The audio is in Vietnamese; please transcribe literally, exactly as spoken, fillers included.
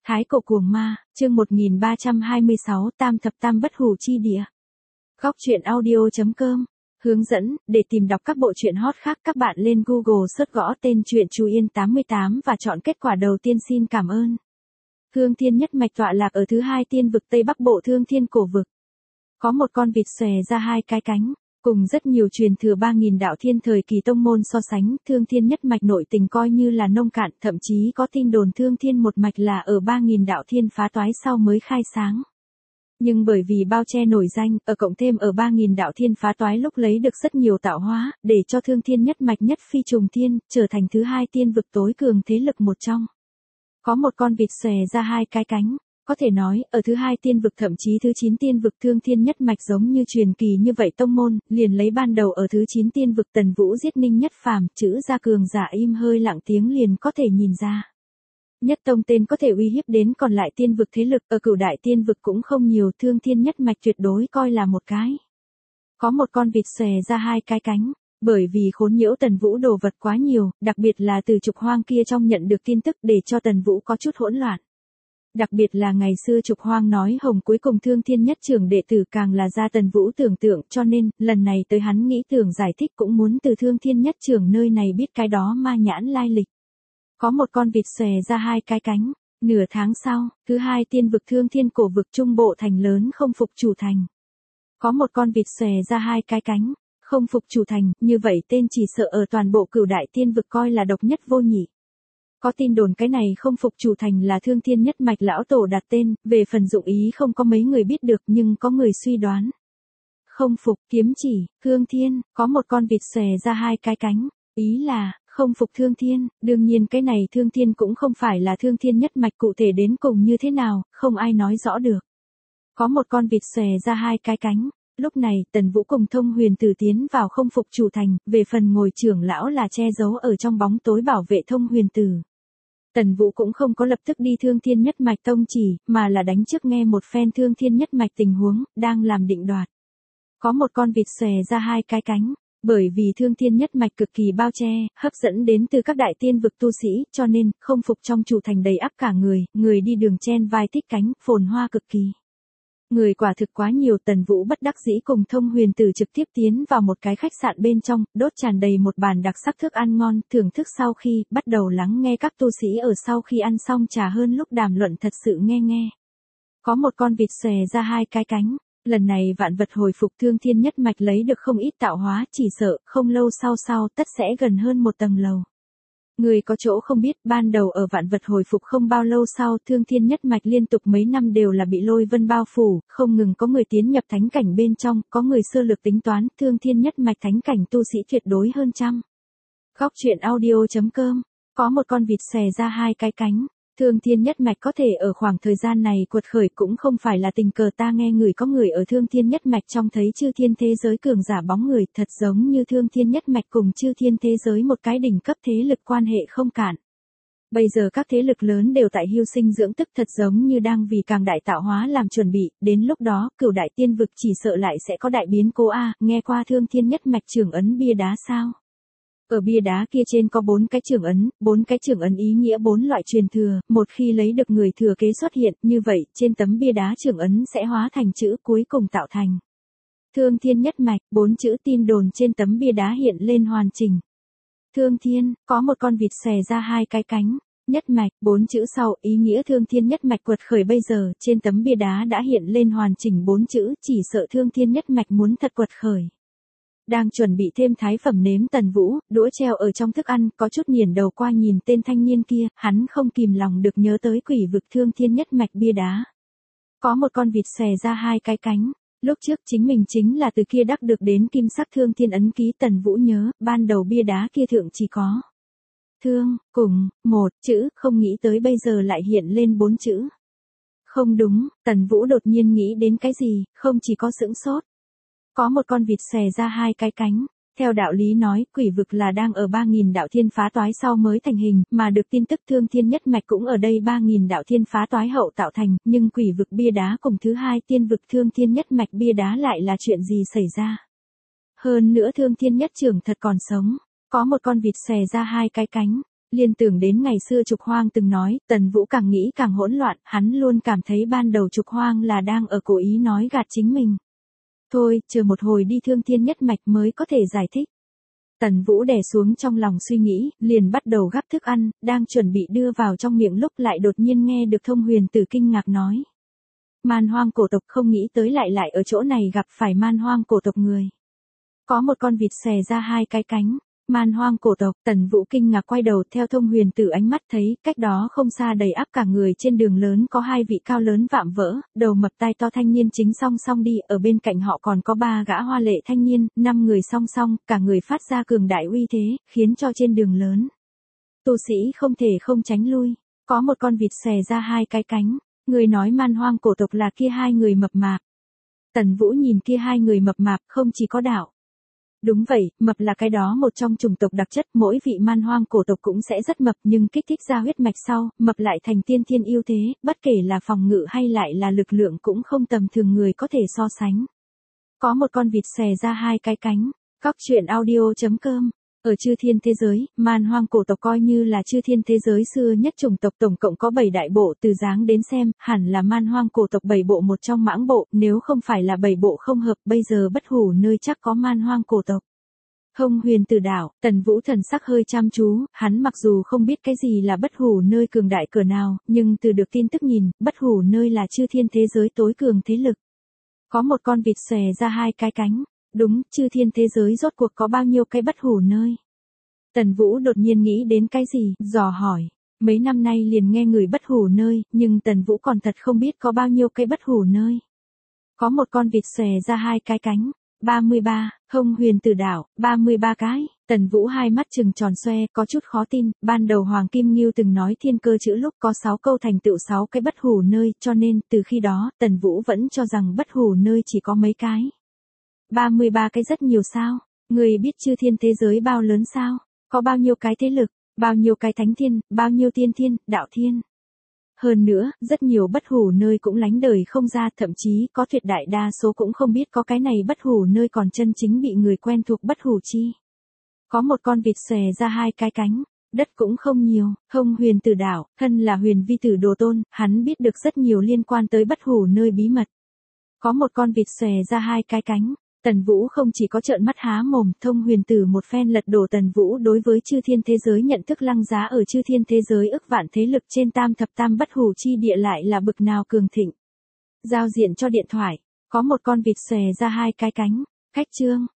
Thái cổ cuồng ma, chương một nghìn ba trăm hai mươi sáu, tam thập tam bất hủ chi địa. Góc truyện audio.com. Hướng dẫn, để tìm đọc các bộ truyện hot khác các bạn lên Google search gõ tên truyện Chú Yên tám mươi tám và chọn kết quả đầu tiên. Xin cảm ơn. Thương Thiên nhất mạch tọa lạc ở thứ hai tiên vực Tây Bắc Bộ Thương Thiên cổ vực. Có một con vịt xòe ra hai cái cánh. Cùng rất nhiều truyền thừa ba nghìn đạo thiên thời kỳ tông môn so sánh, Thương Thiên nhất mạch nội tình coi như là nông cạn, thậm chí có tin đồn Thương Thiên một mạch là ở ba nghìn đạo thiên phá toái sau mới khai sáng. Nhưng bởi vì bao che nổi danh, ở cộng thêm ở ba nghìn đạo thiên phá toái lúc lấy được rất nhiều tạo hóa, để cho Thương Thiên nhất mạch nhất phi trùng thiên, trở thành thứ hai tiên vực tối cường thế lực một trong. Có một con vịt xòe ra hai cái cánh. Có thể nói, ở thứ hai tiên vực thậm chí thứ chín tiên vực Thương Thiên nhất mạch giống như truyền kỳ như vậy tông môn, liền lấy ban đầu ở thứ chín tiên vực Tần Vũ giết Ninh Nhất Phàm, chữ ra cường giả im hơi lặng tiếng liền có thể nhìn ra. Nhất tông tên có thể uy hiếp đến còn lại tiên vực thế lực, ở cửu đại tiên vực cũng không nhiều, Thương Thiên nhất mạch tuyệt đối coi là một cái. Có một con vịt xòe ra hai cái cánh. Bởi vì khốn nhiễu Tần Vũ đồ vật quá nhiều, đặc biệt là từ Trục Hoang kia trong nhận được tin tức để cho Tần Vũ có chút hỗn loạn. Đặc biệt là ngày xưa Trục Hoang nói Hồng cuối cùng Thương Thiên nhất trưởng đệ tử càng là ra Tần Vũ tưởng tượng, cho nên, lần này tới hắn nghĩ tưởng giải thích cũng muốn từ Thương Thiên nhất trưởng nơi này biết cái đó ma nhãn lai lịch. Có một con vịt xòe ra hai cái cánh. Nửa tháng sau, thứ hai tiên vực Thương Thiên cổ vực trung bộ thành lớn không phục chủ thành. Có một con vịt xòe ra hai cái cánh. Không phục chủ thành, như vậy tên chỉ sợ ở toàn bộ cửu đại tiên vực coi là độc nhất vô nhị. Có tin đồn cái này không phục chủ thành là Thương Thiên nhất mạch lão tổ đặt tên, về phần dụng ý không có mấy người biết được nhưng có người suy đoán. Không phục, kiếm chỉ, Thương Thiên, có một con vịt xòe ra hai cái cánh, ý là, không phục Thương Thiên, đương nhiên cái này Thương Thiên cũng không phải là Thương Thiên nhất mạch cụ thể đến cùng như thế nào, không ai nói rõ được. Có một con vịt xòe ra hai cái cánh. Lúc này, Tần Vũ cùng Thông Huyền Tử tiến vào không phục chủ thành, về phần ngồi trưởng lão là che giấu ở trong bóng tối bảo vệ Thông Huyền Tử. Tần Vũ cũng không có lập tức đi Thương Thiên nhất mạch tông chỉ, mà là đánh trước nghe một phen Thương Thiên nhất mạch tình huống, đang làm định đoạt. Có một con vịt xòe ra hai cái cánh, bởi vì Thương Thiên nhất mạch cực kỳ bao che, hấp dẫn đến từ các đại tiên vực tu sĩ, cho nên, không phục trong chủ thành đầy ắp cả người, người đi đường chen vai thích cánh, phồn hoa cực kỳ. Người quả thực quá nhiều, Tần Vũ bất đắc dĩ cùng Thông Huyền Tử trực tiếp tiến vào một cái khách sạn bên trong, đốt tràn đầy một bàn đặc sắc thức ăn ngon, thưởng thức sau khi, bắt đầu lắng nghe các tu sĩ ở sau khi ăn xong trà hơn lúc đàm luận thật sự nghe nghe. Có một con vịt xòe ra hai cái cánh, lần này vạn vật hồi phục Thương Thiên nhất mạch lấy được không ít tạo hóa, chỉ sợ, không lâu sau sau tất sẽ gần hơn một tầng lầu. Người có chỗ không biết, ban đầu ở vạn vật hồi phục không bao lâu sau, Thương Thiên nhất mạch liên tục mấy năm đều là bị lôi vân bao phủ, không ngừng có người tiến nhập thánh cảnh bên trong, có người sơ lược tính toán, Thương Thiên nhất mạch thánh cảnh tu sĩ tuyệt đối hơn trăm. Góc truyện audio.com, có một con vịt xòe ra hai cái cánh. Thương Thiên nhất mạch có thể ở khoảng thời gian này quật khởi cũng không phải là tình cờ, ta nghe người có người ở Thương Thiên nhất mạch trong thấy chư thiên thế giới cường giả bóng người, thật giống như Thương Thiên nhất mạch cùng chư thiên thế giới một cái đỉnh cấp thế lực quan hệ không cạn. Bây giờ các thế lực lớn đều tại hưu sinh dưỡng tức, thật giống như đang vì càng đại tạo hóa làm chuẩn bị, đến lúc đó, cửu đại tiên vực chỉ sợ lại sẽ có đại biến cố a. Nghe qua Thương Thiên nhất mạch trưởng ấn bia đá sao? Ở bia đá kia trên có bốn cái trưởng ấn, bốn cái trưởng ấn ý nghĩa bốn loại truyền thừa, một khi lấy được người thừa kế xuất hiện, như vậy, trên tấm bia đá trưởng ấn sẽ hóa thành chữ cuối cùng tạo thành. Thương Thiên nhất mạch, bốn chữ tin đồn trên tấm bia đá hiện lên hoàn chỉnh. Thương Thiên, có một con vịt xòe ra hai cái cánh, nhất mạch, bốn chữ sau, ý nghĩa Thương Thiên nhất mạch quật khởi bây giờ, trên tấm bia đá đã hiện lên hoàn chỉnh bốn chữ, chỉ sợ Thương Thiên nhất mạch muốn thật quật khởi. Đang chuẩn bị thêm thái phẩm nếm Tần Vũ, đũa treo ở trong thức ăn, có chút nghiền đầu qua nhìn tên thanh niên kia, hắn không kìm lòng được nhớ tới quỷ vực Thương Thiên nhất mạch bia đá. Có một con vịt xòe ra hai cái cánh, lúc trước chính mình chính là từ kia đắc được đến kim sắc Thương Thiên ấn ký. Tần Vũ nhớ, ban đầu bia đá kia thượng chỉ có thương, cùng, một chữ, không nghĩ tới bây giờ lại hiện lên bốn chữ. Không đúng, Tần Vũ đột nhiên nghĩ đến cái gì, không chỉ có sững sốt. Có một con vịt xòe ra hai cái cánh. Theo đạo lý nói, quỷ vực là đang ở ba nghìn đạo thiên phá toái sau mới thành hình, mà được tin tức Thương Thiên nhất mạch cũng ở đây ba nghìn đạo thiên phá toái hậu tạo thành, nhưng quỷ vực bia đá cùng thứ hai tiên vực Thương Thiên nhất mạch bia đá lại là chuyện gì xảy ra? Hơn nữa Thương Thiên nhất trưởng thật còn sống. Có một con vịt xòe ra hai cái cánh. liên tưởng đến ngày xưa Trục Hoang từng nói, Tần Vũ càng nghĩ càng hỗn loạn, hắn luôn cảm thấy ban đầu Trục Hoang là đang ở cố ý nói gạt chính mình. Thôi, chờ một hồi đi Thương Thiên Nhất Mạch mới có thể giải thích. Tần Vũ đè xuống trong lòng suy nghĩ, liền bắt đầu gắp thức ăn, đang chuẩn bị đưa vào trong miệng lúc lại đột nhiên nghe được Thông Huyền Tử kinh ngạc nói. Man Hoang cổ tộc, không nghĩ tới lại lại ở chỗ này gặp phải Man Hoang cổ tộc người. Có một con vịt xòe ra hai cái cánh. Man Hoang cổ tộc. Tần Vũ kinh ngạc quay đầu theo Thông Huyền Tử ánh mắt thấy, cách đó không xa đầy áp cả người trên đường lớn có hai vị cao lớn vạm vỡ, đầu mập tai to thanh niên chính song song đi, ở bên cạnh họ còn có ba gã hoa lệ thanh niên, năm người song song, cả người phát ra cường đại uy thế, khiến cho trên đường lớn tu sĩ không thể không tránh lui. Có một con vịt xòe ra hai cái cánh. Người nói Man Hoang cổ tộc là kia hai người mập mạp. Tần Vũ nhìn kia hai người mập mạp, không chỉ có đạo. Đúng vậy, mập là cái đó một trong chủng tộc đặc chất, mỗi vị Man Hoang cổ tộc cũng sẽ rất mập, nhưng kích thích ra huyết mạch sau, mập lại thành tiên thiên ưu thế, bất kể là phòng ngự hay lại là lực lượng cũng không tầm thường người có thể so sánh. Có một con vịt xòe ra hai cái cánh. Cóc truyện audio chấm com. Ở chư thiên thế giới, Man Hoang cổ tộc coi như là chư thiên thế giới xưa nhất chủng tộc, tổng cộng có bảy đại bộ, từ dáng đến xem, hẳn là Man Hoang cổ tộc bảy bộ một trong mãng bộ, nếu không phải là bảy bộ không hợp, bây giờ Bất Hủ nơi chắc có Man Hoang cổ tộc. Thông Huyền Tử đảo, Tần Vũ thần sắc hơi chăm chú, hắn mặc dù không biết cái gì là Bất Hủ nơi cường đại cỡ nào, nhưng từ được tin tức nhìn, Bất Hủ nơi là chư thiên thế giới tối cường thế lực. Có một con vịt xòe ra hai cái cánh. Đúng, chư thiên thế giới rốt cuộc có bao nhiêu cái Bất Hủ nơi? Tần Vũ đột nhiên nghĩ đến cái gì, dò hỏi. Mấy năm nay liền nghe người Bất Hủ nơi, nhưng Tần Vũ còn thật không biết có bao nhiêu cái Bất Hủ nơi. Có một con vịt xòe ra hai cái cánh. ba mươi ba, Thông Huyền Tử đảo, ba mươi ba cái. Tần Vũ hai mắt trừng tròn xoe, có chút khó tin, ban đầu Hoàng Kim Ngưu từng nói thiên cơ chữ lúc có sáu câu thành tựu sáu cái Bất Hủ nơi, cho nên, từ khi đó, Tần Vũ vẫn cho rằng Bất Hủ nơi chỉ có mấy cái. ba mươi ba cái rất nhiều sao? Người biết chư thiên thế giới bao lớn sao? Có bao nhiêu cái thế lực, bao nhiêu cái thánh thiên, bao nhiêu tiên thiên, đạo thiên. Hơn nữa, rất nhiều Bất Hủ nơi cũng lánh đời không ra, thậm chí có tuyệt đại đa số cũng không biết có cái này Bất Hủ nơi còn chân chính bị người quen thuộc Bất Hủ chi. Có một con vịt xòe ra hai cái cánh. Đất cũng không nhiều. Thông Huyền Tử đảo, thân là Huyền Vi Tử đồ tôn, hắn biết được rất nhiều liên quan tới Bất Hủ nơi bí mật. Có một con vịt xòe ra hai cái cánh. Tần Vũ không chỉ có trợn mắt há mồm, Thông Huyền Tử một phen lật đổ Tần Vũ đối với chư thiên thế giới nhận thức lăng giá ở chư thiên thế giới ức vạn thế lực trên tam thập tam Bất Hủ chi địa lại là bực nào cường thịnh. Giao diện cho điện thoại, có một con vịt xòe ra hai cái cánh. Khách chương,